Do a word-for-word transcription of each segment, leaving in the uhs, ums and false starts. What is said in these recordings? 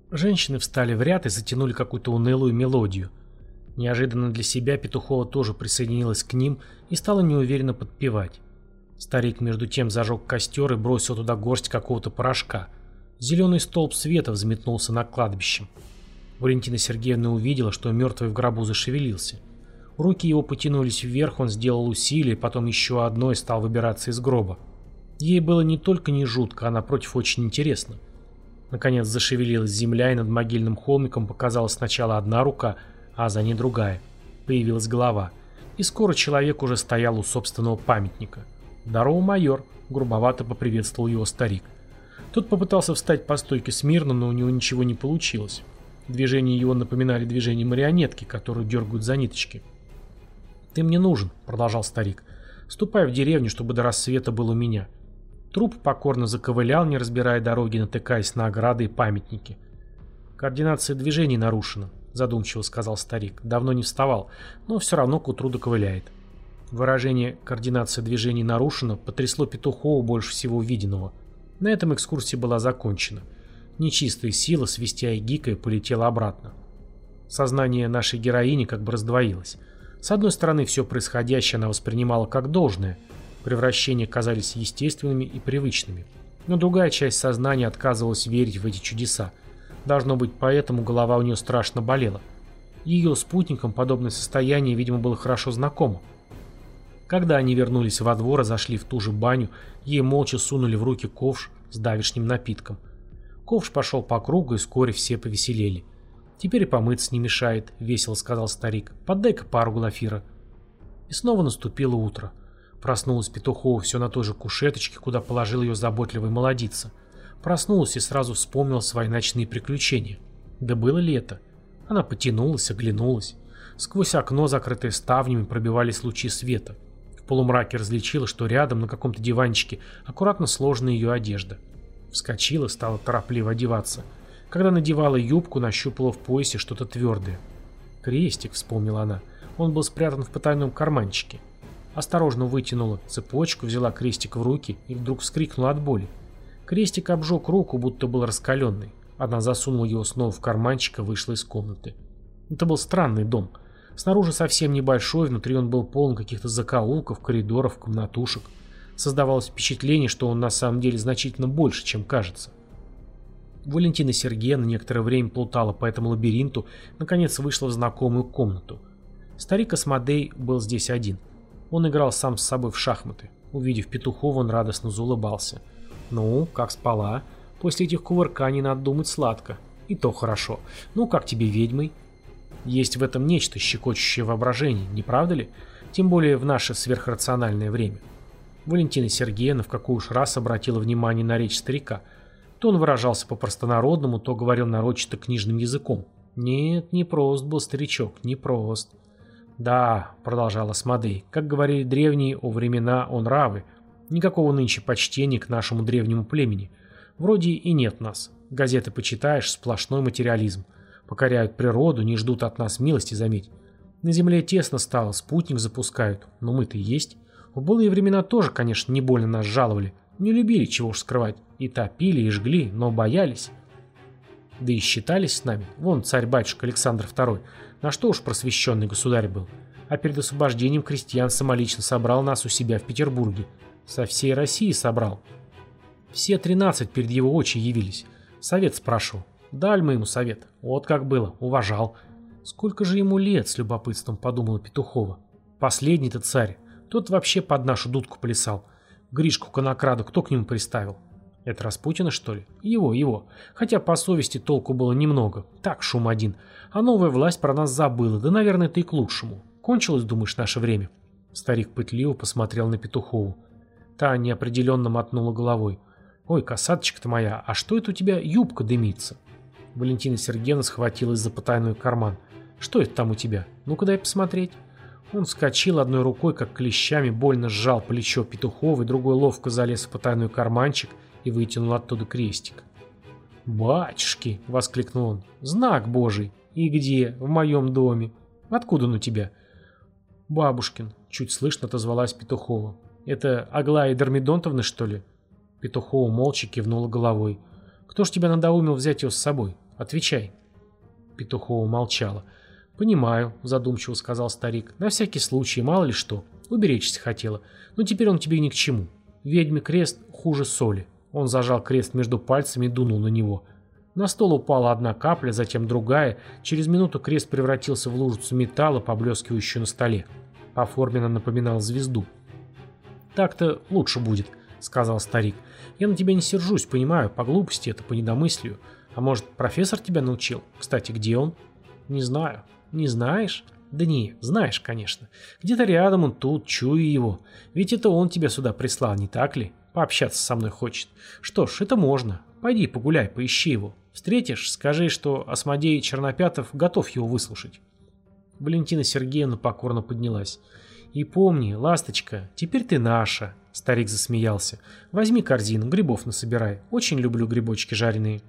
Женщины встали в ряд и затянули какую-то унылую мелодию. Неожиданно для себя Петухова тоже присоединилась к ним и стала неуверенно подпевать. Старик между тем зажег костер и бросил туда горсть какого-то порошка. Зеленый столб света взметнулся над кладбищем. Валентина Сергеевна увидела, что мертвый в гробу зашевелился. Руки его потянулись вверх, он сделал усилие, потом еще одно и стал выбираться из гроба. Ей было не только не жутко, а напротив очень интересно. Наконец зашевелилась земля, и над могильным холмиком показалась сначала одна рука, а за ней другая. Появилась голова. И скоро человек уже стоял у собственного памятника. «Здорово, майор!» — грубовато поприветствовал его старик. Тот попытался встать по стойке смирно, но у него ничего не получилось. Движения его напоминали движения марионетки, которую дергают за ниточки. «Ты мне нужен», — продолжал старик. «Ступай в деревню, чтобы до рассвета был у меня». Труп покорно заковылял, не разбирая дороги, натыкаясь на ограды и памятники. «Координация движений нарушена», — задумчиво сказал старик. «Давно не вставал, но все равно к утру доковыляет». Выражение «координация движений нарушена» потрясло Петухова больше всего увиденного. На этом экскурсия была закончена. Нечистая сила, свистя и гикая, полетела обратно. Сознание нашей героини как бы раздвоилось. С одной стороны, все происходящее она воспринимала как должное. Превращения казались естественными и привычными. Но другая часть сознания отказывалась верить в эти чудеса. Должно быть, поэтому голова у нее страшно болела. Ее спутникам подобное состояние, видимо, было хорошо знакомо. Когда они вернулись во двор и зашли в ту же баню, ей молча сунули в руки ковш с давешним напитком. Ковш пошел по кругу, и вскоре все повеселели. «Теперь и помыться не мешает», — весело сказал старик. «Поддай-ка пару глафира». И снова наступило утро. Проснулась Петухова все на той же кушеточке, куда положил ее заботливый молодица. Проснулась и сразу вспомнила свои ночные приключения. Да было ли это? Она потянулась, оглянулась. Сквозь окно, закрытое ставнями, пробивались лучи света. В полумраке различила, что рядом на каком-то диванчике аккуратно сложена ее одежда. Вскочила, стала торопливо одеваться. Когда надевала юбку, нащупала в поясе что-то твердое. «Крестик», — вспомнила она. Он был спрятан в потайном карманчике. Осторожно вытянула цепочку, взяла крестик в руки и вдруг вскрикнула от боли. Крестик обжег руку, будто был раскаленный. Она засунула его снова в карманчик и вышла из комнаты. Это был странный дом. Снаружи совсем небольшой, внутри он был полон каких-то закоулков, коридоров, комнатушек. Создавалось впечатление, что он на самом деле значительно больше, чем кажется. Валентина Сергеевна некоторое время плутала по этому лабиринту, наконец вышла в знакомую комнату. Старик Асмодей был здесь один. Он играл сам с собой в шахматы. Увидев Петухова, он радостно заулыбался. «Ну, как спала? После этих кувырканий надо думать сладко. И то хорошо. Ну, как тебе ведьмой?» Есть в этом нечто, щекочущее воображение, не правда ли? Тем более в наше сверхрациональное время. Валентина Сергеевна в какой уж раз обратила внимание на речь старика. То он выражался по-простонародному, то говорил нарочито книжным языком. Нет, не прост был старичок, не прост. «Да», — продолжал Асмодей, — «как говорили древние, о времена он равы. Никакого нынче почтения к нашему древнему племени. Вроде и нет нас. Газеты почитаешь, сплошной материализм. Покоряют природу, не ждут от нас милости, заметь. На земле тесно стало, спутник запускают, но мы-то и есть. В былые времена тоже, конечно, не больно нас жаловали. Не любили, чего уж скрывать. И топили, и жгли, но боялись. Да и считались с нами. Вон царь-батюшка Александр второй. На что уж просвещенный государь был. А перед освобождением крестьян самолично собрал нас у себя в Петербурге. Со всей России собрал. Все тринадцать перед его очи явились. Совет спрашивал. Дали мы ему совет. Вот как было. Уважал. Сколько же ему лет, с любопытством подумала Петухова. Последний-то царь. Тот вообще под нашу дудку плясал. Гришку Конокраду кто к нему приставил? Это Распутина, что ли? Его, его. Хотя по совести толку было немного. Так, шум один. А новая власть про нас забыла. Да, наверное, это и к лучшему. Кончилось, думаешь, наше время? Старик пытливо посмотрел на Петухову. Та неопределенно мотнула головой. Ой, косаточка-то моя, а что это у тебя юбка дымится? Валентина Сергеевна схватилась за потайной карман. Что это там у тебя? Ну-ка дай посмотреть. Он вскочил одной рукой, как клещами, больно сжал плечо Петухова, и другой ловко залез в потайной карманчик и вытянул оттуда крестик. «Батюшки!» — воскликнул он. «Знак Божий! И где? В моем доме. Откуда он у тебя?» «Бабушкин», — чуть слышно отозвалась Петухова. «Это Аглая Дормидонтовна, что ли?» Петухова молча кивнула головой. «Кто ж тебя надоумил взять его с собой? Отвечай». Петухова молчала. «Понимаю», — задумчиво сказал старик. «На всякий случай, мало ли что. Уберечься хотела. Но теперь он тебе ни к чему. Ведьме крест хуже соли». Он зажал крест между пальцами и дунул на него. На стол упала одна капля, затем другая. Через минуту крест превратился в лужицу металла, поблескивающую на столе. По форме она напоминала звезду. «Так-то лучше будет», — сказал старик. «Я на тебя не сержусь, понимаю, по глупости это, по недомыслию. А может, профессор тебя научил? Кстати, где он?» «Не знаю». «Не знаешь?» «Да не, знаешь, конечно. Где-то рядом он тут, чую его. Ведь это он тебя сюда прислал, не так ли? Пообщаться со мной хочет. Что ж, это можно. Пойди погуляй, поищи его. Встретишь, скажи, что Асмодей Чернопятов готов его выслушать». Валентина Сергеевна покорно поднялась. «И помни, ласточка, теперь ты наша», — старик засмеялся. «Возьми корзину, грибов насобирай. Очень люблю грибочки жареные».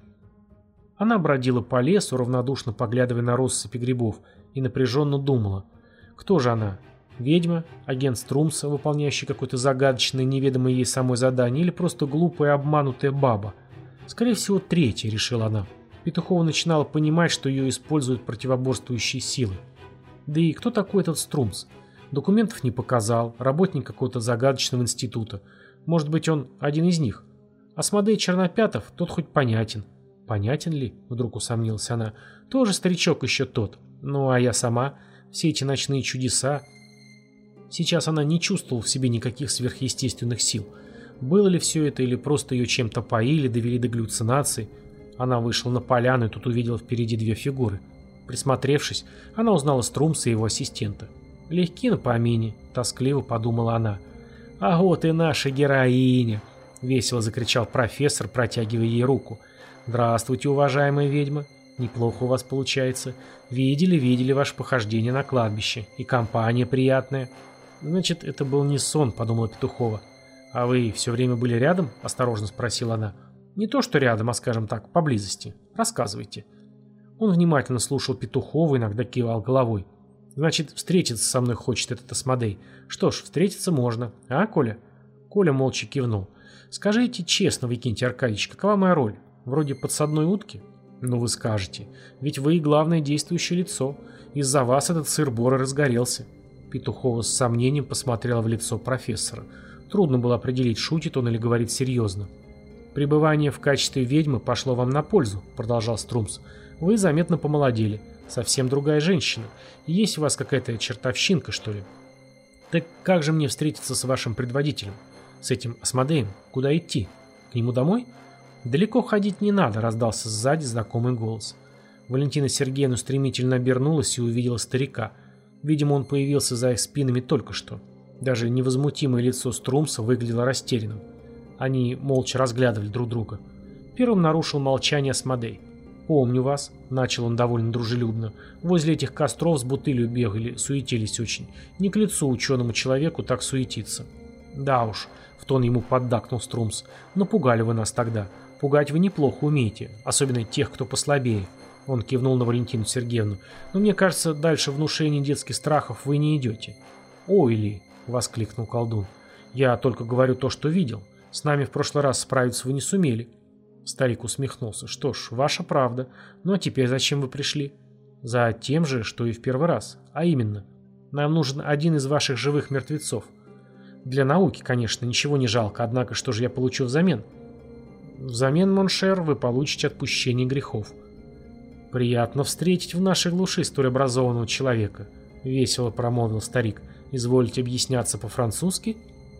Она бродила по лесу, равнодушно поглядывая на россыпи грибов, и напряженно думала. Кто же она? Ведьма? Агент Струмса, выполняющий какое-то загадочное, неведомое ей самой задание, или просто глупая, обманутая баба? Скорее всего, третья, решила она. Петухова начинала понимать, что ее используют противоборствующие силы. Да и кто такой этот Струмс? Документов не показал, работник какого-то загадочного института. Может быть, он один из них? Асмодей Чернопятов, тот хоть понятен. Понятен ли? Вдруг усомнилась она. Тоже старичок еще тот. Ну, а я сама? Все эти ночные чудеса. Сейчас она не чувствовала в себе никаких сверхъестественных сил. Было ли все это, или просто ее чем-то поили, довели до галлюцинаций? Она вышла на поляну и тут увидела впереди две фигуры. Присмотревшись, она узнала Струмса и его ассистента. Легки на помине, тоскливо подумала она. «А вот и наша героиня!» — весело закричал профессор, протягивая ей руку. «Здравствуйте, уважаемая ведьма. Неплохо у вас получается. Видели, видели ваше похождение на кладбище. И компания приятная». «Значит, это был не сон», — подумала Петухова. «А вы все время были рядом?» — осторожно спросила она. «Не то, что рядом, а, скажем так, поблизости. Рассказывайте». Он внимательно слушал Петухову, иногда кивал головой. «Значит, встретиться со мной хочет этот Асмодей. Что ж, встретиться можно. А, Коля?» Коля молча кивнул. «Скажите честно, Викентий Аркадьевич, какова моя роль? Вроде подсадной утки?» «Ну вы скажете. Ведь вы и главное действующее лицо. Из-за вас этот сыр-бор и разгорелся». Петухова с сомнением посмотрела в лицо профессора. Трудно было определить, шутит он или говорит серьезно. «Пребывание в качестве ведьмы пошло вам на пользу», — продолжал Струмс. «Вы заметно помолодели. Совсем другая женщина. Есть у вас какая-то чертовщинка, что ли?» «Так как же мне встретиться с вашим предводителем? С этим Асмодеем? Куда идти? К нему домой?» «Далеко ходить не надо», — раздался сзади знакомый голос. Валентина Сергеевна стремительно обернулась и увидела старика. Видимо, он появился за их спинами только что. Даже невозмутимое лицо Струмса выглядело растерянным. Они молча разглядывали друг друга. Первым нарушил молчание Асмодей. «Помню вас», — начал он довольно дружелюбно. «Возле этих костров с бутылью бегали, суетились очень. Не к лицу ученому человеку так суетиться». «Да уж», — в тон ему поддакнул Струмс. «Напугали вы нас тогда. Пугать вы неплохо умеете, особенно тех, кто послабее». Он кивнул на Валентину Сергеевну. «Но мне кажется, дальше внушения детских страхов вы не идете». «Ой ли!» — воскликнул колдун. «Я только говорю то, что видел. С нами в прошлый раз справиться вы не сумели». Старик усмехнулся. «Что ж, ваша правда. Ну а теперь зачем вы пришли?» «За тем же, что и в первый раз. А именно, нам нужен один из ваших живых мертвецов. Для науки, конечно, ничего не жалко, однако что же я получу взамен?» «Взамен, моншер, вы получите отпущение грехов». «Приятно встретить в нашей глуши столь образованного человека», — весело промолвил старик. «Извольте объясняться по-французски?»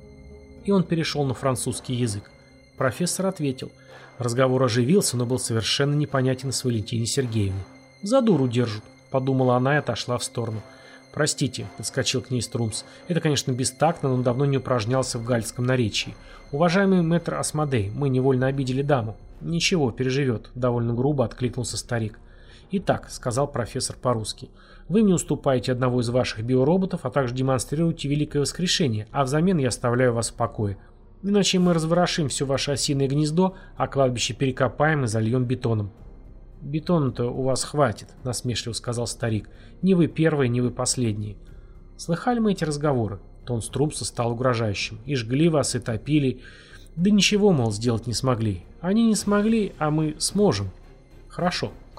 И он перешел на французский язык. Профессор ответил. Разговор оживился, но был совершенно непонятен с Валентиной Сергеевной. «За дуру держат», — подумала она и отошла в сторону. «Простите», — подскочил к ней Струмс. «Это, конечно, бестактно, но он давно не упражнялся в гальском наречии. Уважаемый мэтр Асмодей, мы невольно обидели даму». «Ничего, переживет», — довольно грубо откликнулся старик. «Итак», — сказал профессор по-русски, — «вы мне уступаете одного из ваших биороботов, а также демонстрируете великое воскрешение, а взамен я оставляю вас в покое. Иначе мы разворошим все ваше осиное гнездо, а кладбище перекопаем и зальем бетоном». «Бетона-то у вас хватит», — насмешливо сказал старик. «Не вы первые, не вы последние». «Слыхали мы эти разговоры?» Тон Струмса стал угрожающим. «И жгли вас, и топили. Да ничего, мол, сделать не смогли. Они не смогли, а мы сможем». «Хорошо.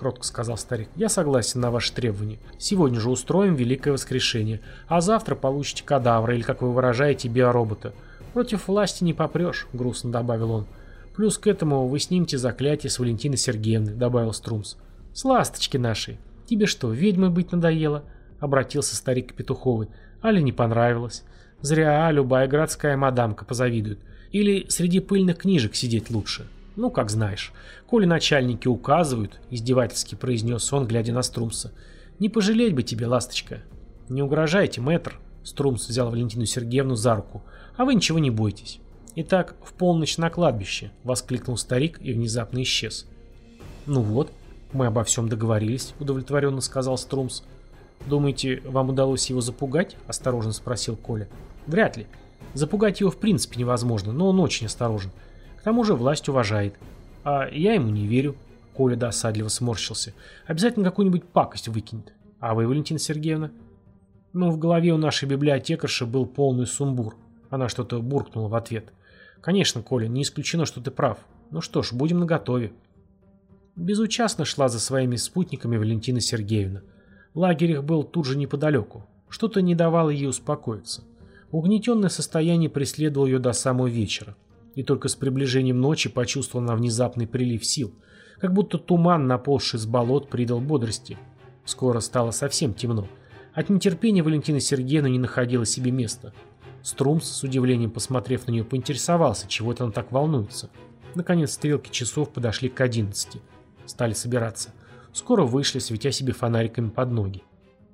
кротко сказал старик, — «я согласен на ваши требования. Сегодня же устроим Великое Воскрешение, а завтра получите кадавра, или, как вы выражаете, биоробота. Против власти не попрешь», — грустно добавил он. «Плюс к этому вы снимете заклятие с Валентины Сергеевны», — добавил Струмс. «С ласточки нашей. Тебе что, ведьмой быть надоело?» — обратился старик к Петуховой. «Али не понравилось? Зря любая городская мадамка позавидует. Или среди пыльных книжек сидеть лучше? Ну, как знаешь. Коли начальники указывают», — издевательски произнес он, глядя на Струмса. «Не пожалеть бы тебе, ласточка». «Не угрожайте, мэтр», — Струмс взял Валентину Сергеевну за руку. «А вы ничего не бойтесь». «Итак, в полночь на кладбище», — воскликнул старик и внезапно исчез. «Ну вот, мы обо всем договорились», — удовлетворенно сказал Струмс. «Думаете, вам удалось его запугать?» — осторожно спросил Коля. «Вряд ли. Запугать его в принципе невозможно, но он очень осторожен. К тому же власть уважает. А я ему не верю». Коля досадливо сморщился. «Обязательно какую-нибудь пакость выкинет. А вы, Валентина Сергеевна?» «Ну, в голове у нашей библиотекарши был полный сумбур». Она что-то буркнула в ответ. «Конечно, Коля, не исключено, что ты прав. Ну что ж, будем наготове». Безучастно шла за своими спутниками Валентина Сергеевна. Лагерь их был тут же неподалеку. Что-то не давало ей успокоиться. Угнетенное состояние преследовало ее до самого вечера. И только с приближением ночи почувствовала она внезапный прилив сил, как будто туман, наползший с болот, придал бодрости. Скоро стало совсем темно. От нетерпения Валентина Сергеевна не находила себе места. Струмс, с удивлением посмотрев на нее, поинтересовался, чего это она так волнуется. Наконец стрелки часов подошли к одиннадцати. Стали собираться. Скоро вышли, светя себе фонариками под ноги.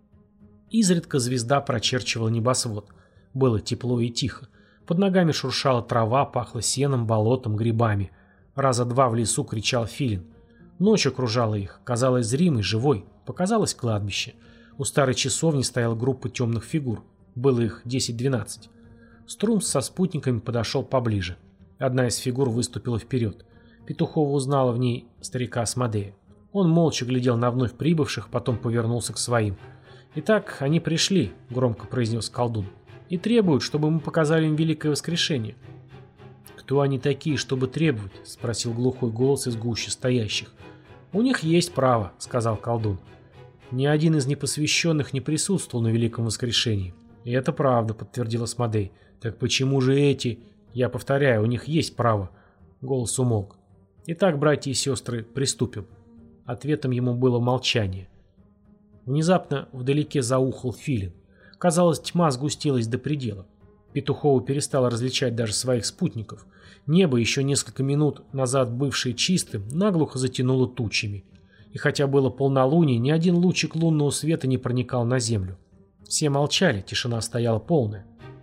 Изредка звезда прочерчивала небосвод. Было тепло и тихо. Под ногами шуршала трава, пахло сеном, болотом, грибами. Раза два в лесу кричал филин. Ночь окружала их, казалась зримой, живой. Показалось кладбище. У старой часовни стояла группа темных фигур. Было их десять-двенадцать. Струмс со спутниками подошел поближе. Одна из фигур выступила вперед. Петухова узнала в ней старика Асмодея. Он молча глядел на вновь прибывших, потом повернулся к своим. «Итак, они пришли», — громко произнес колдун, — «и требуют, чтобы мы показали им Великое Воскрешение». «Кто они такие, чтобы требовать?» — спросил глухой голос из гущи стоящих. «У них есть право», — сказал колдун. «Ни один из непосвященных не присутствовал на Великом Воскрешении». «И это правда», — подтвердил Асмодей. «Так почему же эти...» «Я повторяю, у них есть право». Голос умолк. «Итак, братья и сестры, приступим». Ответом ему было молчание. Внезапно вдалеке заухал филин. Казалось, тьма сгустилась до предела. Петухова перестала различать даже своих спутников. Небо, еще несколько минут назад бывшее чистым, наглухо затянуло тучами. И хотя было полнолуние, ни один лучик лунного света не проникал на землю. Все молчали, тишина стояла полная.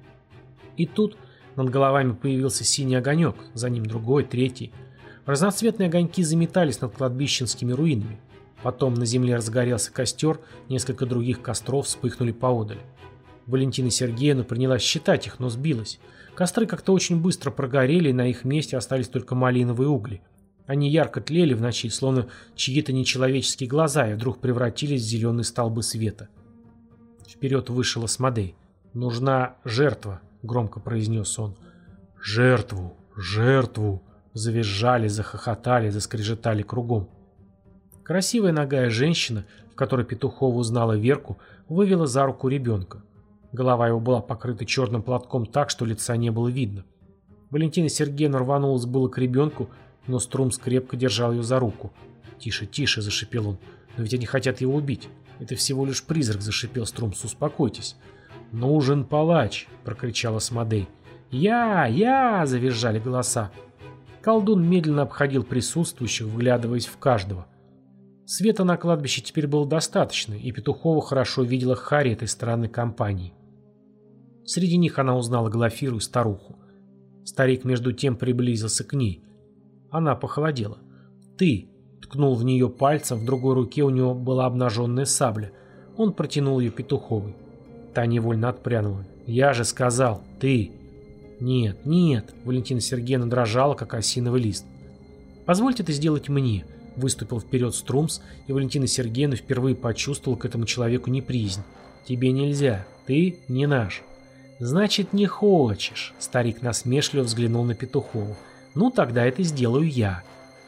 И тут над головами появился синий огонек, за ним другой, третий. Разноцветные огоньки заметались над кладбищенскими руинами. Потом на земле разгорелся костер, несколько других костров вспыхнули поодаль. Валентина Сергеевна принялась считать их, но сбилась. Костры как-то очень быстро прогорели, и на их месте остались только малиновые угли. Они ярко тлели в ночи, словно чьи-то нечеловеческие глаза, и вдруг превратились в зеленые столбы света. Вперед вышел Асмодей. «Нужна жертва», — громко произнес он. «Жертву! Жертву!» Завизжали, захохотали, заскрежетали кругом. Красивая нагая женщина, в которой Петухова узнала Верку, вывела за руку ребенка. Голова его была покрыта черным платком так, что лица не было видно. Валентина Сергеевна рванулась было к ребенку, но Струмс крепко держал ее за руку. «Тише, тише», — зашипел он, — «но ведь они хотят его убить». «Это всего лишь призрак», — зашипел Струмс, — «успокойтесь». «Нужен палач», — прокричал Асмодей. «Я! Я!» — завизжали голоса. Колдун медленно обходил присутствующих, вглядываясь в каждого. Света на кладбище теперь было достаточно, и Петухова хорошо видела Харри этой странной компании. Среди них она узнала Глафиру и старуху. Старик между тем приблизился к ней. Она похолодела. «Ты!» — ткнул в нее пальцем, в другой руке у него была обнаженная сабля. Он протянул ее Петуховой. Та невольно отпрянула. «Я же сказал, ты!» «Нет, нет!» — Валентина Сергеевна дрожала, как осиновый лист. «Позвольте это сделать мне!» — выступил вперед Струмс, и Валентина Сергеевна впервые почувствовала к этому человеку неприязнь. «Тебе нельзя, ты не наш». «Значит, не хочешь!» — старик насмешливо взглянул на Петухову. «Ну, тогда это сделаю я».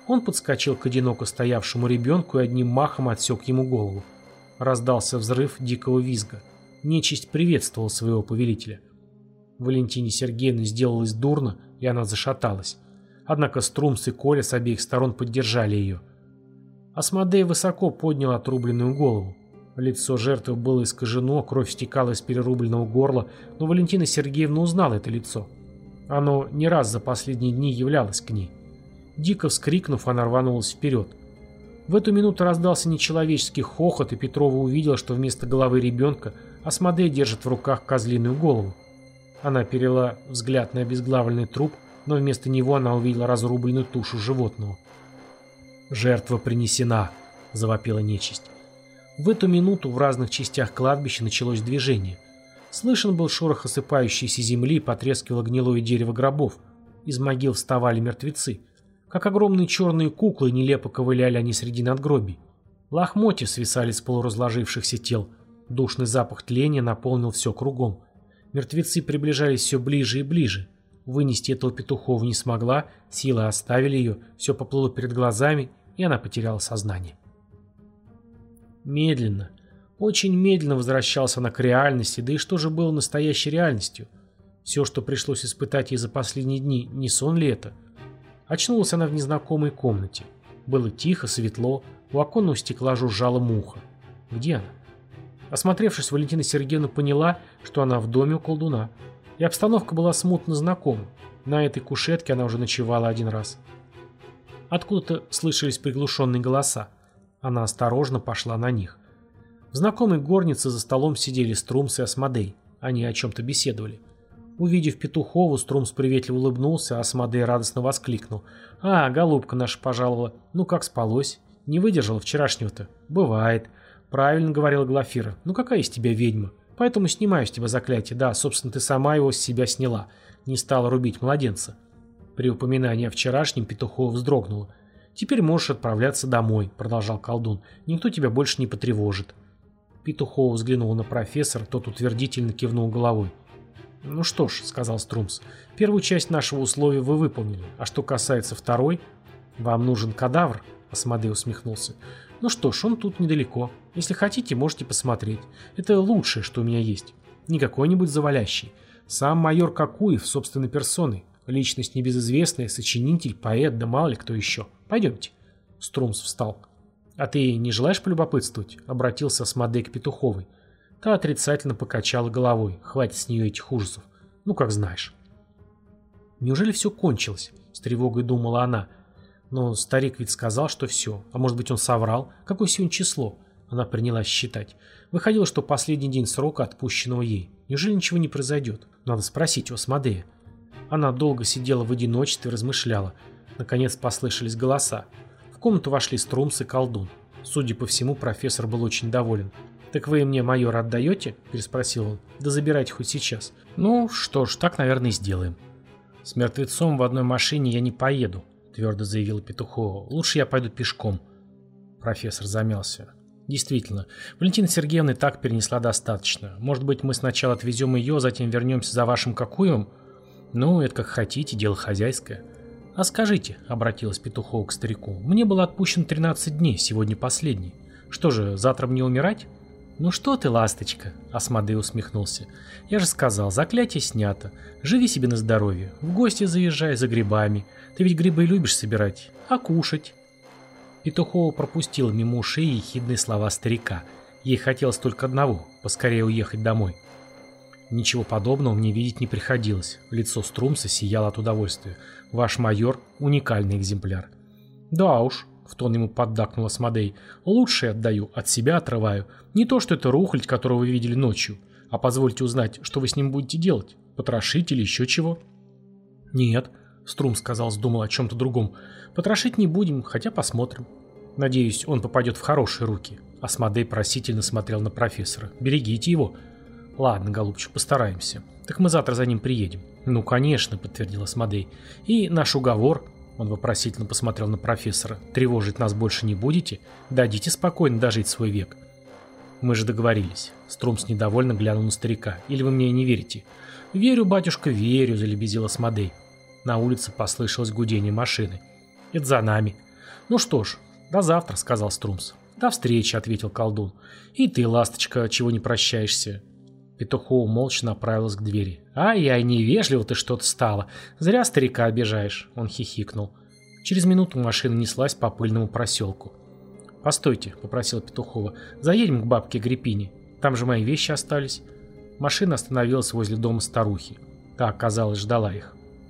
Он подскочил к одиноко стоявшему ребенку и одним махом отсек ему голову. Раздался взрыв дикого визга. Нечисть приветствовала своего повелителя. Валентине Сергеевне сделалось дурно, и она зашаталась. Однако Струмс и Коля с обеих сторон поддержали ее. Асмодей высоко поднял отрубленную голову. Лицо жертвы было искажено, кровь стекала из перерубленного горла, но Валентина Сергеевна узнала это лицо. Оно не раз за последние дни являлось к ней. Дико вскрикнув, она рванулась вперед. В эту минуту раздался нечеловеческий хохот, и Петрова увидела, что вместо головы ребенка Асмодей держит в руках козлиную голову. Она перевела взгляд на обезглавленный труп, но вместо него она увидела разрубленную тушу животного. «Жертва принесена!» – завопила нечисть. В эту минуту в разных частях кладбища началось движение. Слышен был шорох осыпающейся земли, потрескивало гнилое дерево гробов. Из могил вставали мертвецы. Как огромные черные куклы, нелепо ковыляли они среди надгробий. Лохмотья свисали с полуразложившихся тел. Душный запах тления наполнил все кругом. Мертвецы приближались все ближе и ближе. Вынести этого Петухова не смогла, силы оставили ее, все поплыло перед глазами, и она потеряла сознание. Медленно, очень медленно возвращалась она к реальности, да и что же было настоящей реальностью? Все, что пришлось испытать ей за последние дни, не сон ли это? Очнулась она в незнакомой комнате. Было тихо, светло, у оконного стекла жужжала муха. Где она? Осмотревшись, Валентина Сергеевна поняла, что она в доме у колдуна. И обстановка была смутно знакома. На этой кушетке она уже ночевала один раз. Откуда-то слышались приглушенные голоса. Она осторожно пошла на них. В знакомой горнице за столом сидели Струмс и Асмодей. Они о чем-то беседовали. Увидев Петухову, Струмс приветливо улыбнулся, а Асмодей радостно воскликнул. «А, голубка наша пожаловала. Ну как спалось? Не выдержала вчерашнего-то? Бывает. Правильно говорила Глафира. Ну какая из тебя ведьма? Поэтому снимаю с тебя заклятие. Да, собственно, ты сама его с себя сняла. Не стала рубить младенца». При упоминании о вчерашнем Петухова вздрогнула. «Теперь можешь отправляться домой», — продолжал колдун. «Никто тебя больше не потревожит». Петухова взглянул на профессора, тот утвердительно кивнул головой. «Ну что ж», — сказал Струмс, — «первую часть нашего условия вы выполнили. А что касается второй...» «Вам нужен кадавр?» — Асмодей усмехнулся. «Ну что ж, он тут недалеко. Если хотите, можете посмотреть. Это лучшее, что у меня есть. Не какой-нибудь завалящий. Сам майор Кокуев собственной персоной. Личность небезызвестная, сочинитель, поэт, да мало ли кто еще. Пойдемте». Струмс встал. «А ты не желаешь полюбопытствовать?» — обратился Асмодей к Петуховой. Та отрицательно покачала головой. Хватит с нее этих ужасов. Ну, как знаешь. Неужели все кончилось? С тревогой думала она. Но старик ведь сказал, что все. А может быть, он соврал? Какое сегодня число? Она принялась считать. Выходило, что последний день срока, отпущенного ей. Неужели ничего не произойдет? Надо спросить у Асмодея. Она долго сидела в одиночестве и размышляла. Наконец послышались голоса. В комнату вошли Струмс и колдун. Судя по всему, профессор был очень доволен. «Так вы мне майора отдаете?» – переспросил он. «Да забирайте хоть сейчас». «Ну что ж, так, наверное, и сделаем». «С мертвецом в одной машине я не поеду», – твердо заявила Петухова. «Лучше я пойду пешком». Профессор замялся. «Действительно, Валентина Сергеевна и так перенесла достаточно. Может быть, мы сначала отвезем ее, затем вернемся за вашим Кокуевым? Ну, это как хотите, дело хозяйское». «А скажите», — обратилась Петухова к старику, — «мне было отпущено тринадцать дней, сегодня последний. Что же, завтра мне умирать?» «Ну что ты, ласточка», — Асмодей усмехнулся. «Я же сказал, заклятие снято. Живи себе на здоровье. В гости заезжай за грибами. Ты ведь грибы любишь собирать. А кушать?» Петухова пропустила мимо ушей ехидные слова старика. Ей хотелось только одного — поскорее уехать домой. Ничего подобного мне видеть не приходилось. Лицо Струмса сияло от удовольствия. «Ваш майор — уникальный экземпляр». «Да уж», — в тон ему поддакнул Асмодей, — «лучшее отдаю, от себя отрываю. Не то, что это рухлядь, которого вы видели ночью. А позвольте узнать, что вы с ним будете делать? Потрошить или еще чего?» «Нет», — Струмс, казалось, думал о чем-то другом, — «потрошить не будем, хотя посмотрим. Надеюсь, он попадет в хорошие руки». Асмодей просительно смотрел на профессора. «Берегите его». «Ладно, голубчик, постараемся. Так мы завтра за ним приедем». «Ну, конечно», — подтвердил Асмодей. «И наш уговор...» Он вопросительно посмотрел на профессора. «Тревожить нас больше не будете? Дадите спокойно дожить свой век». «Мы же договорились». Струмс недовольно глянул на старика. «Или вы мне не верите?» «Верю, батюшка, верю», — залебезил Асмодей. На улице послышалось гудение машины. «Это за нами». «Ну что ж, до завтра», — сказал Струмс. «До встречи», — ответил колдун. «И ты, ласточка, чего не прощаешься?» Петухова молча направилась к двери. «Ай-яй, невежливо ты что-то стала. Зря старика обижаешь», — он хихикнул. Через минуту машина неслась по пыльному проселку. «Постойте», — попросила Петухова, — «заедем к бабке Агриппине. Там же мои вещи остались». Машина остановилась возле дома старухи. Та, казалось, ждала их.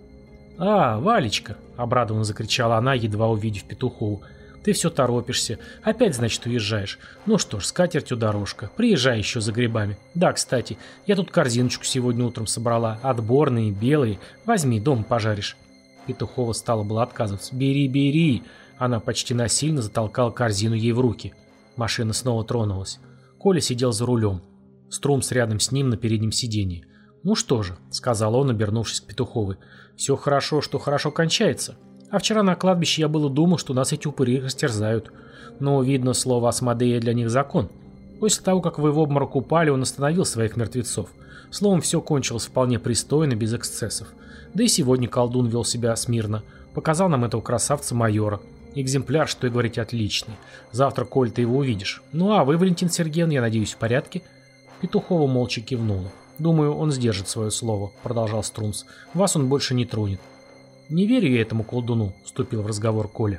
«А, Валечка!» — обрадованно закричала она, едва увидев Петухову. «Ты все торопишься. Опять, значит, уезжаешь. Ну что ж, с катертью дорожка. Приезжай еще за грибами. Да, кстати, я тут корзиночку сегодня утром собрала. Отборные, белые. Возьми, дома пожаришь». Петухова стала было отказываться. «Бери, бери!» Она почти насильно затолкала корзину ей в руки. Машина снова тронулась. Коля сидел за рулем. Струмс рядом с ним на переднем сиденье. «Ну что же», — сказал он, обернувшись к Петуховой, — «все хорошо, что хорошо кончается. А вчера на кладбище я было думал, что нас эти упыри растерзают. Но, видно, слово Асмодея для них закон. После того, как вы в обморок упали, он остановил своих мертвецов. Словом, все кончилось вполне пристойно, без эксцессов. Да и сегодня колдун вел себя смирно. Показал нам этого красавца-майора. Экземпляр, что и говорить, отличный. Завтра, Коль, ты его увидишь. Ну а вы, Валентина Сергеевна, я надеюсь, в порядке?» Петухова молча кивнула. «Думаю, он сдержит свое слово», — продолжал Струмс. «Вас он больше не тронет». «Не верю я этому колдуну», — вступил в разговор Коля.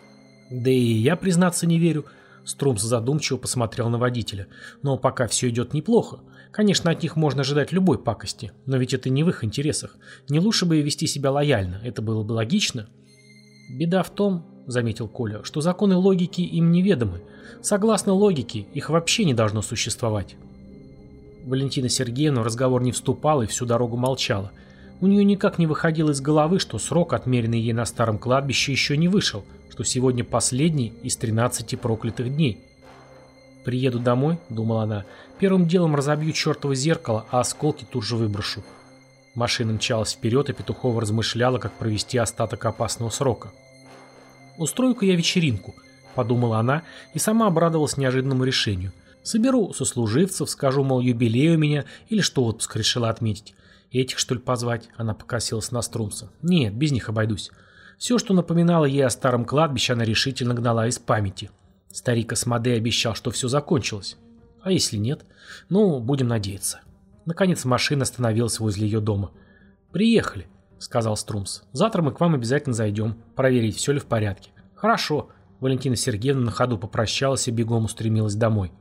«Да и я, признаться, не верю». Струмс задумчиво посмотрел на водителя. «Но пока все идет неплохо. Конечно, от них можно ожидать любой пакости, но ведь это не в их интересах. Не лучше бы вести себя лояльно, это было бы логично». «Беда в том, — заметил Коля, — что законы логики им неведомы. Согласно логике, их вообще не должно существовать». Валентина Сергеевна в разговор не вступала и всю дорогу молчала. У нее никак не выходило из головы, что срок, отмеренный ей на старом кладбище, еще не вышел, что сегодня последний из тринадцати проклятых дней. «Приеду домой, — думала она, — первым делом разобью чертово зеркало, а осколки тут же выброшу». Машина мчалась вперед, и Петухова размышляла, как провести остаток опасного срока. «Устрою-ка я вечеринку», — подумала она, и сама обрадовалась неожиданному решению. «Соберу сослуживцев, скажу, мол, юбилей у меня, или что отпуск решила отметить. Этих, что ли, позвать?» — она покосилась на Струмса. «Нет, без них обойдусь». Все, что напоминало ей о старом кладбище, она решительно гнала из памяти. Старик Асмодей обещал, что все закончилось. А если нет? Ну, будем надеяться. Наконец машина остановилась возле ее дома. «Приехали», — сказал Струмс. «Завтра мы к вам обязательно зайдем, проверить, все ли в порядке». «Хорошо». Валентина Сергеевна на ходу попрощалась и бегом устремилась домой.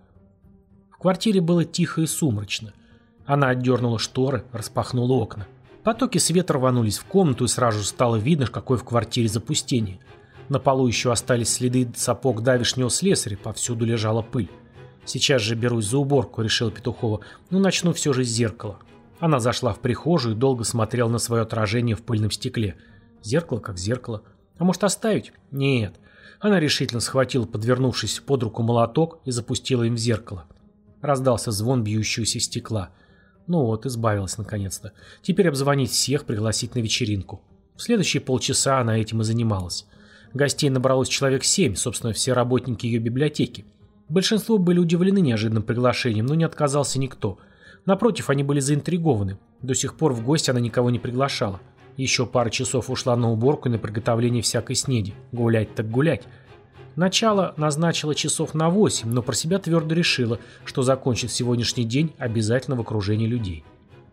В квартире было тихо и сумрачно. Она отдернула шторы, распахнула окна. Потоки света рванулись в комнату, и сразу же стало видно, какое в квартире запустение. На полу еще остались следы сапог давешнего слесаря, повсюду лежала пыль. «Сейчас же берусь за уборку», — решила Петухова, — «но начну все же с зеркала». Она зашла в прихожую и долго смотрела на свое отражение в пыльном стекле. Зеркало как зеркало. А может, оставить? Нет. Она решительно схватила подвернувшийся под руку молоток и запустила им в зеркало. Раздался звон бьющегося стекла. Ну вот, избавилась наконец-то. Теперь обзвонить всех, пригласить на вечеринку. В следующие полчаса она этим и занималась. Гостей набралось человек семь, собственно, все работники ее библиотеки. Большинство были удивлены неожиданным приглашением, но не отказался никто. Напротив, они были заинтригованы. До сих пор в гости она никого не приглашала. Еще пара часов ушла на уборку и на приготовление всякой снеди. Гулять так гулять. Начало назначила часов на восемь, но про себя твердо решила, что закончит сегодняшний день обязательно в окружении людей.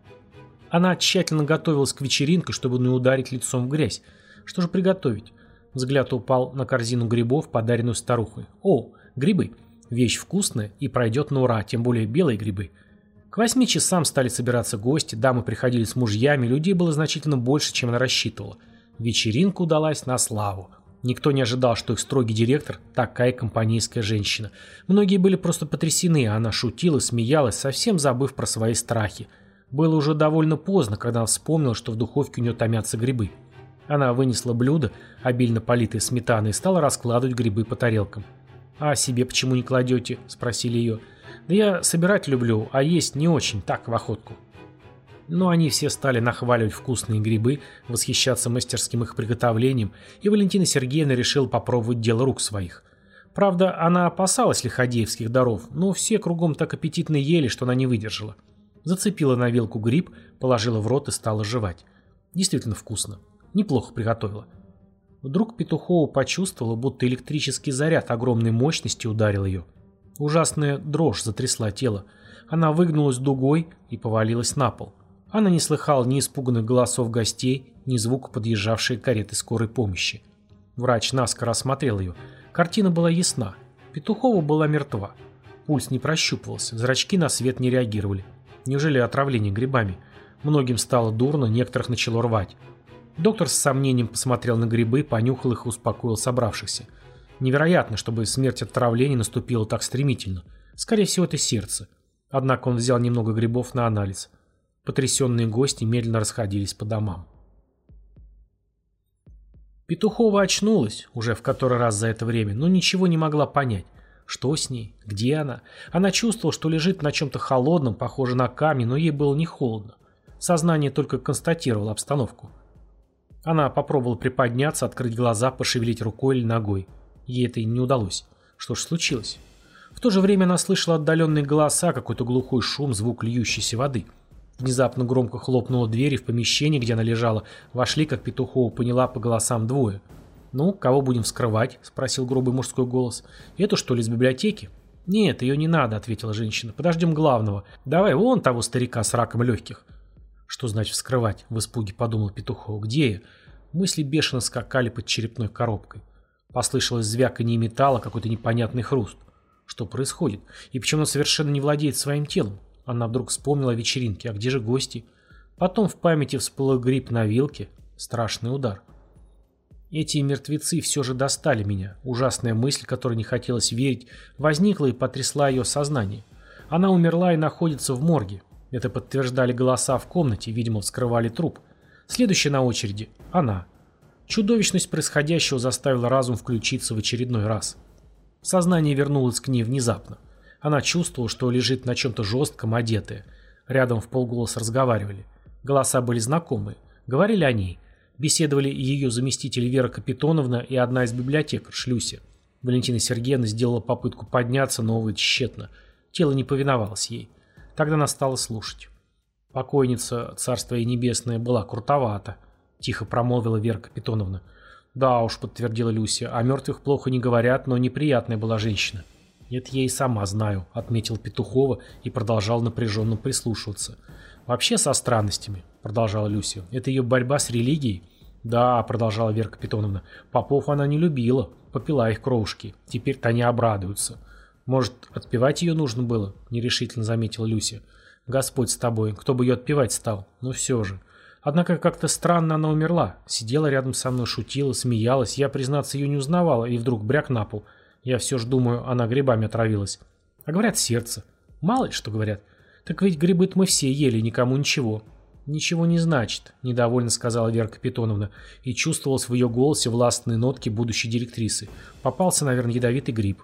Она тщательно готовилась к вечеринке, чтобы не ударить лицом в грязь. Что же приготовить? Взгляд упал на корзину грибов, подаренную старухой. О, грибы. Вещь вкусная и пройдет на ура, тем более белые грибы. К восьми часам стали собираться гости, дамы приходили с мужьями, людей было значительно больше, чем она рассчитывала. Вечеринка удалась на славу. Никто не ожидал, что их строгий директор – такая компанейская женщина. Многие были просто потрясены, а она шутила, смеялась, совсем забыв про свои страхи. Было уже довольно поздно, когда она вспомнила, что в духовке у нее томятся грибы. Она вынесла блюдо, обильно политое сметаной, и стала раскладывать грибы по тарелкам. «А себе почему не кладете?» – спросили ее. «Да я собирать люблю, а есть не очень, так, в охотку». Но они все стали нахваливать вкусные грибы, восхищаться мастерским их приготовлением, и Валентина Сергеевна решила попробовать дело рук своих. Правда, она опасалась лиходеевских даров, но все кругом так аппетитно ели, что она не выдержала. Зацепила на вилку гриб, положила в рот и стала жевать. Действительно вкусно. Неплохо приготовила. Вдруг Петухова почувствовала, будто электрический заряд огромной мощности ударил ее. Ужасная дрожь затрясла тело. Она выгнулась дугой и повалилась на пол. Она не слыхала ни испуганных голосов гостей, ни звука подъезжавшей кареты скорой помощи. Врач наскоро осмотрел ее. Картина была ясна. Петухова была мертва. Пульс не прощупывался, зрачки на свет не реагировали. Неужели отравление грибами? Многим стало дурно, некоторых начало рвать. Доктор с сомнением посмотрел на грибы, понюхал их и успокоил собравшихся. Невероятно, чтобы смерть от отравления наступила так стремительно. Скорее всего, это сердце. Однако он взял немного грибов на анализ. Потрясенные гости медленно расходились по домам. Петухова очнулась, уже в который раз за это время, но ничего не могла понять. Что с ней? Где она? Она чувствовала, что лежит на чем-то холодном, похоже на камень, но ей было не холодно. Сознание только констатировало обстановку. Она попробовала приподняться, открыть глаза, пошевелить рукой или ногой. Ей это и не удалось. Что ж случилось? В то же время она слышала отдаленные голоса, какой-то глухой шум, звук льющейся воды. Внезапно громко хлопнула дверь, и в помещении, где она лежала, вошли, как Петухова поняла по голосам, двое. «Ну, кого будем вскрывать?» – спросил грубый мужской голос. «Эту, что ли, из библиотеки?» «Нет, ее не надо», – ответила женщина. «Подождем главного. Давай вон того старика с раком легких». «Что значит вскрывать?» – в испуге подумал Петухова. «Где я?» Мысли бешено скакали под черепной коробкой. Послышалось звяканье металла, какой-то непонятный хруст. Что происходит? И почему он совершенно не владеет своим телом? Она вдруг вспомнила о вечеринке. А где же гости? Потом в памяти всплыл гриб на вилке. Страшный удар. Эти мертвецы все же достали меня. Ужасная мысль, которой не хотелось верить, возникла и потрясла ее сознание. Она умерла и находится в морге. Это подтверждали голоса в комнате, видимо, вскрывали труп. Следующая на очереди – она. Чудовищность происходящего заставила разум включиться в очередной раз. Сознание вернулось к ней внезапно. Она чувствовала, что лежит на чем-то жестком, одетая. Рядом вполголоса разговаривали. Голоса были знакомые. Говорили о ней. Беседовали и ее заместитель Вера Капитоновна и одна из библиотекарш Люся. Валентина Сергеевна сделала попытку подняться, но, увы, тщетно. Тело не повиновалось ей. Тогда она стала слушать. «Покойница, царство ей небесное, была крутовата», — тихо промолвила Вера Капитоновна. «Да уж», — подтвердила Люся, — «о мертвых плохо не говорят, но неприятная была женщина». «Это я и сама знаю», — отметил Петухова и продолжал напряженно прислушиваться. «Вообще со странностями», — продолжала Люся, — «это ее борьба с религией». «Да», — продолжала Вера Капитоновна, — «попов она не любила, попила их кровушки, теперь-то они обрадуются». «Может, отпевать ее нужно было?» — нерешительно заметила Люся. «Господь с тобой, кто бы ее отпевать стал? Ну все же». Однако как-то странно она умерла. Сидела рядом со мной, шутила, смеялась. Я, признаться, ее не узнавала, и вдруг бряк на пол. Я все же думаю, она грибами отравилась. А говорят, сердце. Мало ли что говорят. Так ведь грибы-то мы все ели, никому ничего. «Ничего не значит», — недовольно сказала Вера Капитоновна, и чувствовалось в ее голосе властные нотки будущей директрисы. Попался, наверное, ядовитый гриб.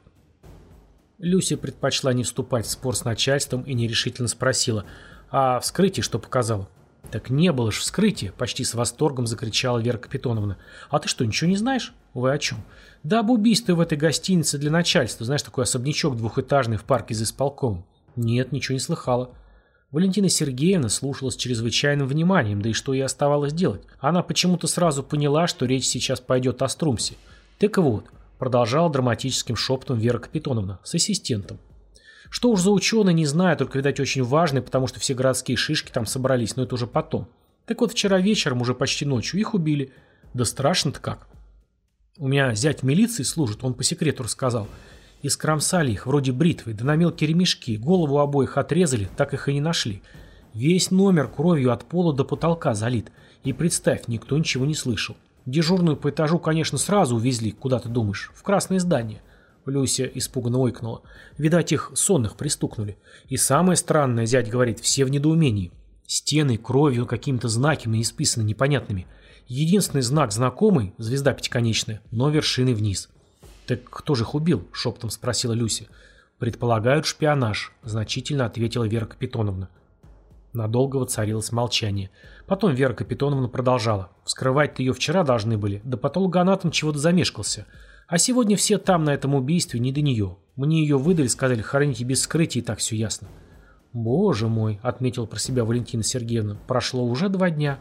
Люся предпочла не вступать в спор с начальством и нерешительно спросила: «А вскрытие что показало?» «Так не было ж вскрытия!» — почти с восторгом закричала Вера Капитоновна. «А ты что, ничего не знаешь? Вы о чем?» «Да об убийстве в этой гостинице для начальства. Знаешь, такой особнячок двухэтажный в парке за исполкомом». «Нет, ничего не слыхала». Валентина Сергеевна слушала с чрезвычайным вниманием, да и что ей оставалось делать? Она почему-то сразу поняла, что речь сейчас пойдет о Струмсе. «Так вот», — продолжала драматическим шепотом Вера Капитоновна, с ассистентом. «Что уж за ученый, не знаю, только, видать, очень важный, потому что все городские шишки там собрались, но это уже потом. Так вот, вчера вечером, уже почти ночью, их убили. Да страшно-то как. У меня зять в милиции служит, он по секрету рассказал. Искромсали их, вроде бритвы, да на мелкие ремешки, голову обоих отрезали, так их и не нашли. Весь номер кровью от пола до потолка залит. И представь, никто ничего не слышал. Дежурную по этажу, конечно, сразу увезли, куда ты думаешь, в красное здание». Люся испуганно ойкнула. Видать, их сонных пристукнули. И самое странное, зять говорит, все в недоумении. Стены кровью какими-то знаками исписаны непонятными. Единственный знак знакомый, звезда пятиконечная, но вершиной вниз. «Так кто же их убил?» — шепотом спросила Люся. «Предполагают шпионаж», — значительно ответила Вера Капитоновна. Надолго воцарилось молчание. Потом Вера Капитоновна продолжала. «Вскрывать-то ее вчера должны были, да патологоанатом чего-то замешкался. А сегодня все там на этом убийстве не до нее. Мне ее выдали, сказали, хороните без вскрытия, и так все ясно». «Боже мой», — отметила про себя Валентина Сергеевна, — «прошло уже два дня».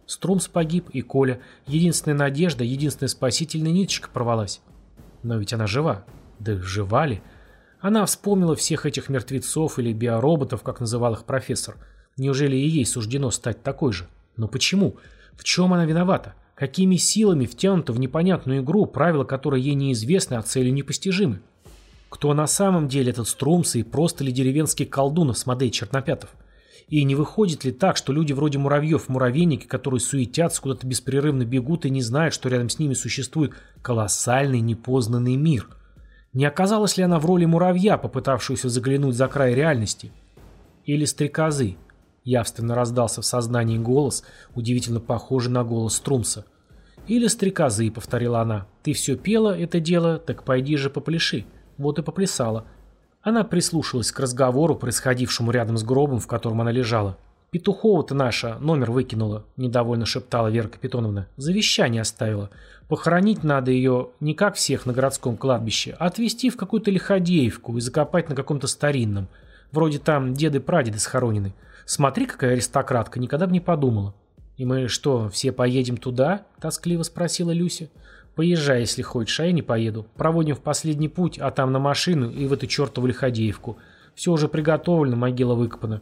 Струмс погиб, и Коля. Единственная надежда, единственная спасительная ниточка порвалась. Но ведь она жива. Да жива ли? Она вспомнила всех этих мертвецов или биороботов, как называл их профессор. Неужели и ей суждено стать такой же? Но почему? В чем она виновата? Какими силами втянута в непонятную игру, правила которой ей неизвестны, а цели непостижимы? Кто на самом деле этот Струмс и просто ли деревенский колдун с модей чернопятов? И не выходит ли так, что люди вроде муравьев в муравейнике, которые суетятся, куда-то беспрерывно бегут и не знают, что рядом с ними существует колоссальный непознанный мир? Не оказалась ли она в роли муравья, попытавшегося заглянуть за край реальности? Или стрекозы? Явственно раздался в сознании голос, удивительно похожий на голос Струмса. «Или стрекозы», — повторила она. «Ты все пела это дело, так пойди же попляши». Вот и поплясала. Она прислушалась к разговору, происходившему рядом с гробом, в котором она лежала. «Петухова-то наша номер выкинула», — недовольно шептала Вера Капитоновна. «Завещание оставила. Похоронить надо ее не как всех на городском кладбище, а отвезти в какую-то лиходеевку и закопать на каком-то старинном. Вроде там деды-прадеды схоронены. Смотри, какая аристократка, никогда бы не подумала». «И мы что, все поедем туда?» — тоскливо спросила Люся. «Поезжай, если хочешь, а я не поеду. Проводим в последний путь, а там на машину и в эту чертову лиходеевку. Все уже приготовлено, могила выкопана».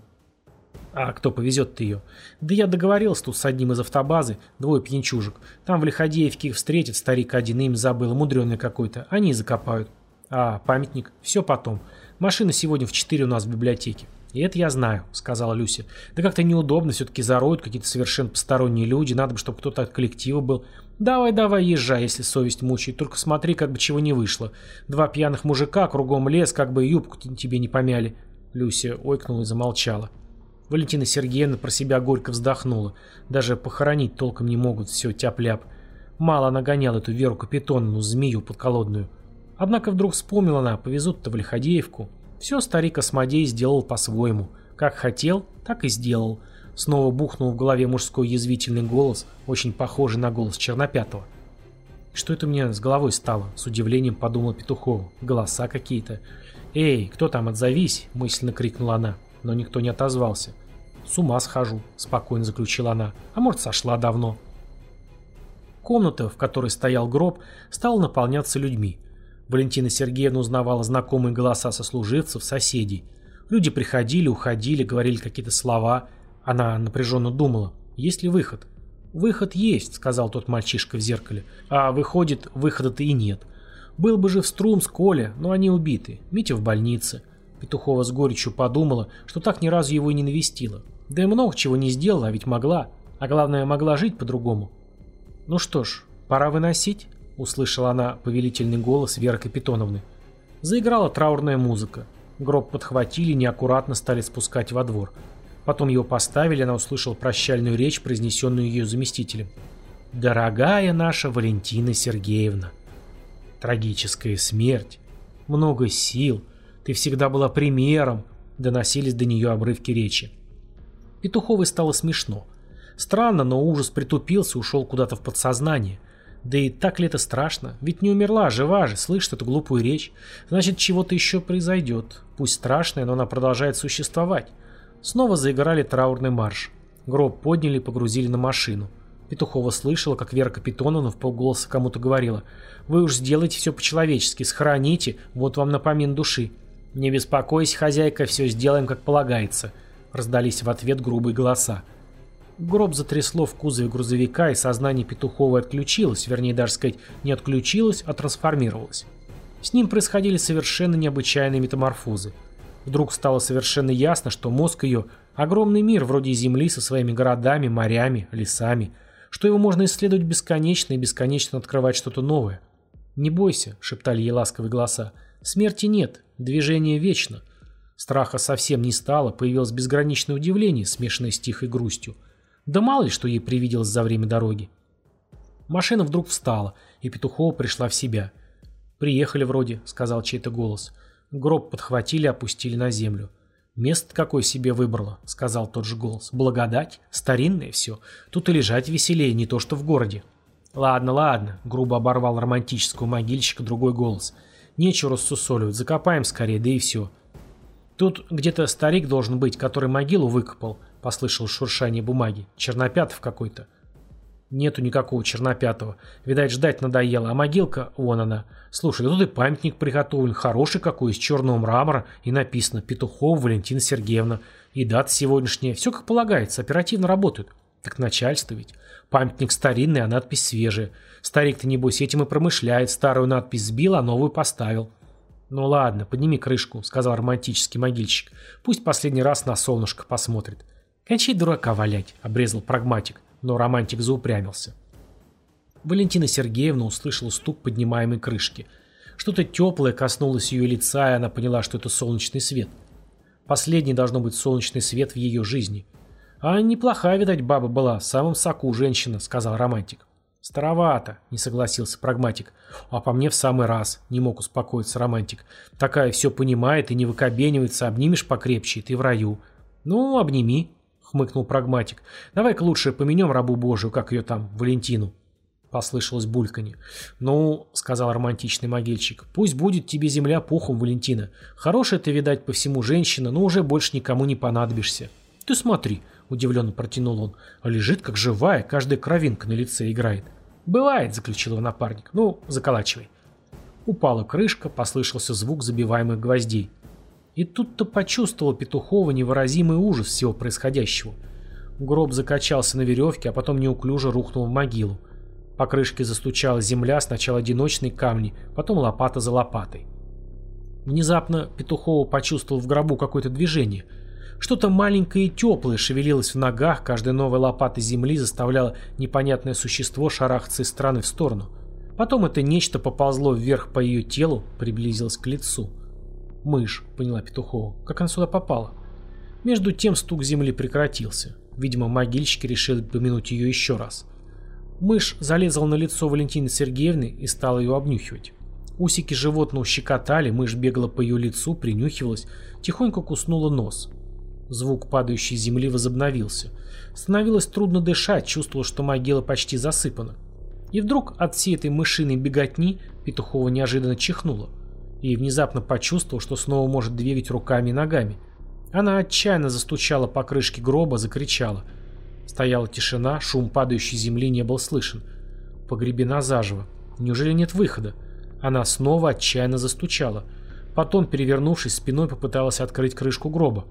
«А кто повезет-то ее?» «Да я договорился тут с одним из автобазы, двое пьянчужек. Там в Лиходеевке их встретит старик один, имя забыл, мудреный какой-то. Они и закопают». «А, памятник? Все потом. Машина сегодня в четыре у нас в библиотеке». «И это я знаю», — сказала Люся. «Да как-то неудобно, все-таки зароют какие-то совершенно посторонние люди, надо бы, чтобы кто-то от коллектива был. Давай, давай, езжай, если совесть мучает, только смотри, как бы чего не вышло. Два пьяных мужика, кругом лес, как бы юбку тебе не помяли». Люся ойкнула и замолчала. Валентина Сергеевна про себя горько вздохнула. Даже похоронить толком не могут, все тяп-ляп. Мало она гоняла эту Веру Капитоновну, змею подколодную. Однако вдруг вспомнила она, повезут-то в Лиходеевку. Все старик Осмодей сделал по-своему. Как хотел, так и сделал. Снова бухнул в голове мужской язвительный голос, очень похожий на голос Чернопятого. «Что это у меня с головой стало?» — с удивлением подумала Петухова. «Голоса какие-то». «Эй, кто там, отзовись!» — мысленно крикнула она, но никто не отозвался. «С ума схожу», — спокойно заключила она. «А может, сошла давно». Комната, в которой стоял гроб, стала наполняться людьми. Валентина Сергеевна узнавала знакомые голоса сослуживцев, соседей. Люди приходили, уходили, говорили какие-то слова. Она напряженно думала, есть ли выход. «Выход есть», — сказал тот мальчишка в зеркале. «А выходит, выхода-то и нет. Был бы же в Струмс, Коля, но они убиты. Митя в больнице». Петухова с горечью подумала, что так ни разу его и не навестила. Да и много чего не сделала, а ведь могла. А главное, могла жить по-другому. «Ну что ж, пора выносить», — услышала она повелительный голос Веры Капитоновны. Заиграла траурная музыка. Гроб подхватили, неаккуратно стали спускать во двор. Потом его поставили, она услышала прощальную речь, произнесенную ее заместителем. «Дорогая наша Валентина Сергеевна, трагическая смерть, много сил, ты всегда была примером», — доносились до нее обрывки речи. Петуховой стало смешно. Странно, но ужас притупился, ушел куда-то в подсознание. Да и так ли это страшно? Ведь не умерла, жива же, слышит эту глупую речь. Значит, чего-то еще произойдет. Пусть страшное, но она продолжает существовать. Снова заиграли траурный марш. Гроб подняли и погрузили на машину. Петухова слышала, как Вера Капитоновна вполголоса кому-то говорила: «Вы уж сделайте все по-человечески, схороните, вот вам напомин души». «Не беспокойся, хозяйка, все сделаем, как полагается», — раздались в ответ грубые голоса. Гроб затрясло в кузове грузовика, и сознание Петуховой отключилось, вернее, даже сказать, не отключилось, а трансформировалось. С ним происходили совершенно необычайные метаморфозы. Вдруг стало совершенно ясно, что мозг ее — огромный мир вроде Земли со своими городами, морями, лесами, что его можно исследовать бесконечно и бесконечно открывать что-то новое. «Не бойся», — шептали ей ласковые голоса, — «смерти нет, движение вечно». Страха совсем не стало, появилось безграничное удивление, смешанное с тихой грустью. Да мало ли, что ей привиделось за время дороги. Машина вдруг встала, и Петухова пришла в себя. «Приехали вроде», — сказал чей-то голос. Гроб подхватили и опустили на землю. «Место какое себе выбрала», — сказал тот же голос. «Благодать? Старинное все. Тут и лежать веселее, не то что в городе». «Ладно, ладно», — грубо оборвал романтического могильщика другой голос. «Нечего рассусоливать, закопаем скорее, да и все». «Тут где-то старик должен быть, который могилу выкопал», — послышалось шуршание бумаги. «Чернопятов какой-то». Нету никакого Чернопятого. Видать, ждать надоело, а могилка, вон она. Слушай, да тут и памятник приготовлен, хороший какой, из черного мрамора, и написано «Петухова Валентина Сергеевна». И дата сегодняшняя, все как полагается, оперативно работают. Так начальство ведь. Памятник старинный, а надпись свежая. Старик-то, небось, этим и промышляет, старую надпись сбил, а новую поставил. «Ну ладно, подними крышку», — сказал романтический могильщик. «Пусть последний раз на солнышко посмотрит». «Кончай дурака валять», — обрезал прагматик. Но романтик заупрямился. Валентина Сергеевна услышала стук поднимаемой крышки. Что-то теплое коснулось ее лица, и она поняла, что это солнечный свет. Последний должно быть солнечный свет в ее жизни. «А неплохая, видать, баба была, в самом соку женщина», — сказал романтик. «Старовато», — не согласился прагматик. «А по мне в самый раз», — не мог успокоиться романтик. «Такая все понимает и не выкобенивается, обнимешь покрепче, и ты в раю». «Ну, обними», — хмыкнул прагматик. «Давай-ка лучше поменем рабу Божию, как ее там, Валентину». Послышалось бульканье. «Ну, — сказал романтичный могильщик, — пусть будет тебе земля пухом, Валентина. Хорошая ты, видать, по всему женщина, но уже больше никому не понадобишься». «Ты смотри», — удивленно протянул он, — «а лежит как живая, каждая кровинка на лице играет». «Бывает», — заключил его напарник. «Ну, заколачивай». Упала крышка, послышался звук забиваемых гвоздей. И тут-то почувствовал Петухова невыразимый ужас всего происходящего. Гроб закачался на веревке, а потом неуклюже рухнул в могилу. По крышке застучала земля, сначала одиночные камни, потом лопата за лопатой. Внезапно Петухова почувствовал в гробу какое-то движение. Что-то маленькое и теплое шевелилось в ногах, каждая новая лопата земли заставляла непонятное существо шарахаться из стороны в сторону. Потом это нечто поползло вверх по ее телу, приблизилось к лицу. «Мышь», — поняла Петухова. «Как она сюда попала?» Между тем стук земли прекратился. Видимо, могильщики решили помянуть ее еще раз. Мышь залезла на лицо Валентины Сергеевны и стала ее обнюхивать. Усики животного щекотали, мышь бегала по ее лицу, принюхивалась, тихонько куснула нос. Звук падающей земли возобновился. Становилось трудно дышать, чувствовала, что могила почти засыпана. И вдруг от всей этой мышиной беготни Петухова неожиданно чихнула. И внезапно почувствовал, что снова может двигать руками и ногами. Она отчаянно застучала по крышке гроба, закричала. Стояла тишина, шум падающей земли не был слышен. Погребена заживо. Неужели нет выхода? Она снова отчаянно застучала. Потом, перевернувшись спиной, попыталась открыть крышку гроба.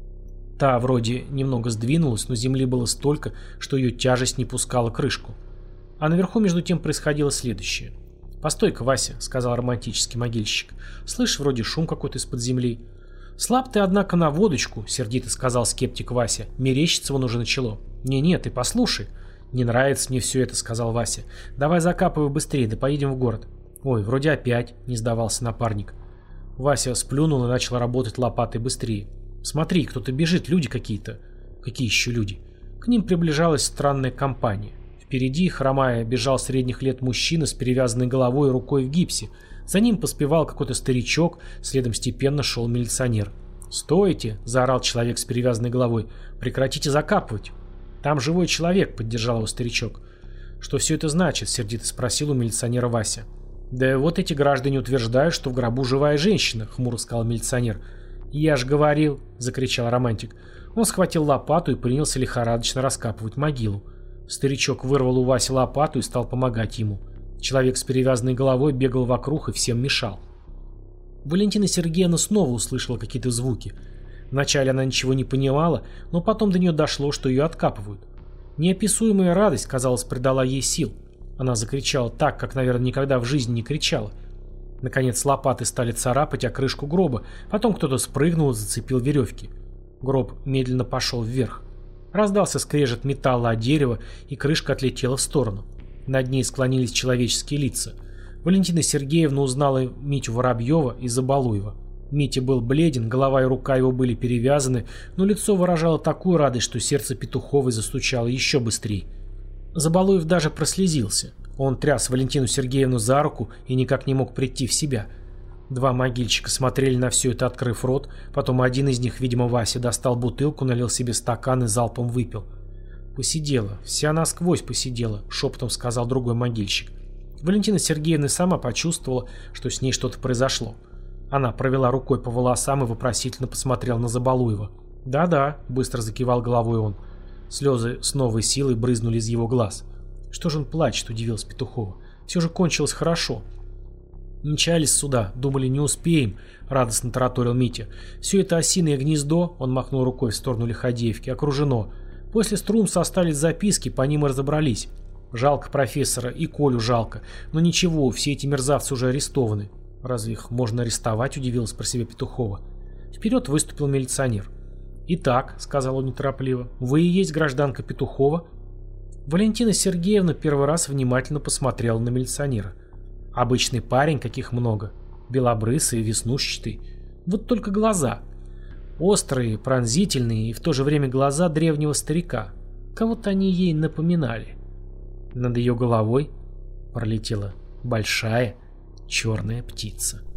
Та вроде немного сдвинулась, но земли было столько, что ее тяжесть не пускала крышку. А наверху между тем происходило следующее. «Постой-ка, Вася», — сказал романтический могильщик. «Слышь, вроде шум какой-то из-под земли». «Слаб ты, однако, на водочку», — сердито сказал скептик Вася. «Мерещится вон уже начало». «Не-не, ты послушай». «Не нравится мне все это», — сказал Вася. «Давай закапывай быстрее, да поедем в город». «Ой, вроде опять», — не сдавался напарник. Вася сплюнул и начал работать лопатой быстрее. «Смотри, кто-то бежит, люди какие-то». «Какие еще люди?» К ним приближалась странная компания. Впереди, хромая, бежал средних лет мужчина с перевязанной головой и рукой в гипсе. За ним поспевал какой-то старичок, следом степенно шел милиционер. «Стойте!» – заорал человек с перевязанной головой. «Прекратите закапывать!» «Там живой человек!» – поддержал его старичок. «Что все это значит?» – сердито спросил у милиционера Вася. «Да вот эти граждане утверждают, что в гробу живая женщина», – хмуро сказал милиционер. «Я ж говорил!» – закричал романтик. Он схватил лопату и принялся лихорадочно раскапывать могилу. Старичок вырвал у Васи лопату и стал помогать ему. Человек с перевязанной головой бегал вокруг и всем мешал. Валентина Сергеевна снова услышала какие-то звуки. Вначале она ничего не понимала, но потом до нее дошло, что ее откапывают. Неописуемая радость, казалось, придала ей сил. Она закричала так, как, наверное, никогда в жизни не кричала. Наконец лопаты стали царапать о крышку гроба, потом кто-то спрыгнул и зацепил веревки. Гроб медленно пошел вверх. Раздался скрежет металла о дерево, и крышка отлетела в сторону. Над ней склонились человеческие лица. Валентина Сергеевна узнала Митю Воробьева и Забалуева. Митя был бледен, голова и рука его были перевязаны, но лицо выражало такую радость, что сердце Петуховой застучало еще быстрее. Забалуев даже прослезился. Он тряс Валентину Сергеевну за руку и никак не мог прийти в себя. Два могильщика смотрели на все это, открыв рот, потом один из них, видимо Вася, достал бутылку, налил себе стакан и залпом выпил. «Посидела, вся насквозь посидела», — шепотом сказал другой могильщик. Валентина Сергеевна сама почувствовала, что с ней что-то произошло. Она провела рукой по волосам и вопросительно посмотрела на Забалуева. «Да-да», — быстро закивал головой он. Слезы с новой силой брызнули из его глаз. «Что же он плачет?» – удивилась Петухова. «Все же кончилось хорошо». «Не мчались сюда, думали, не успеем», — радостно тараторил Митя. «Все это осиное гнездо», — он махнул рукой в сторону Лиходеевки, — «окружено. После Струмса остались записки, по ним и разобрались. Жалко профессора, и Колю жалко. Но ничего, все эти мерзавцы уже арестованы». «Разве их можно арестовать?» — удивилась про себя Петухова. Вперед выступил милиционер. «Итак», — сказал он неторопливо, — «вы и есть гражданка Петухова?» Валентина Сергеевна первый раз внимательно посмотрела на милиционера. Обычный парень, каких много, белобрысый, веснушчатый. Вот только глаза. Острые, пронзительные и в то же время глаза древнего старика. Кого-то они ей напоминали. Над ее головой пролетела большая черная птица.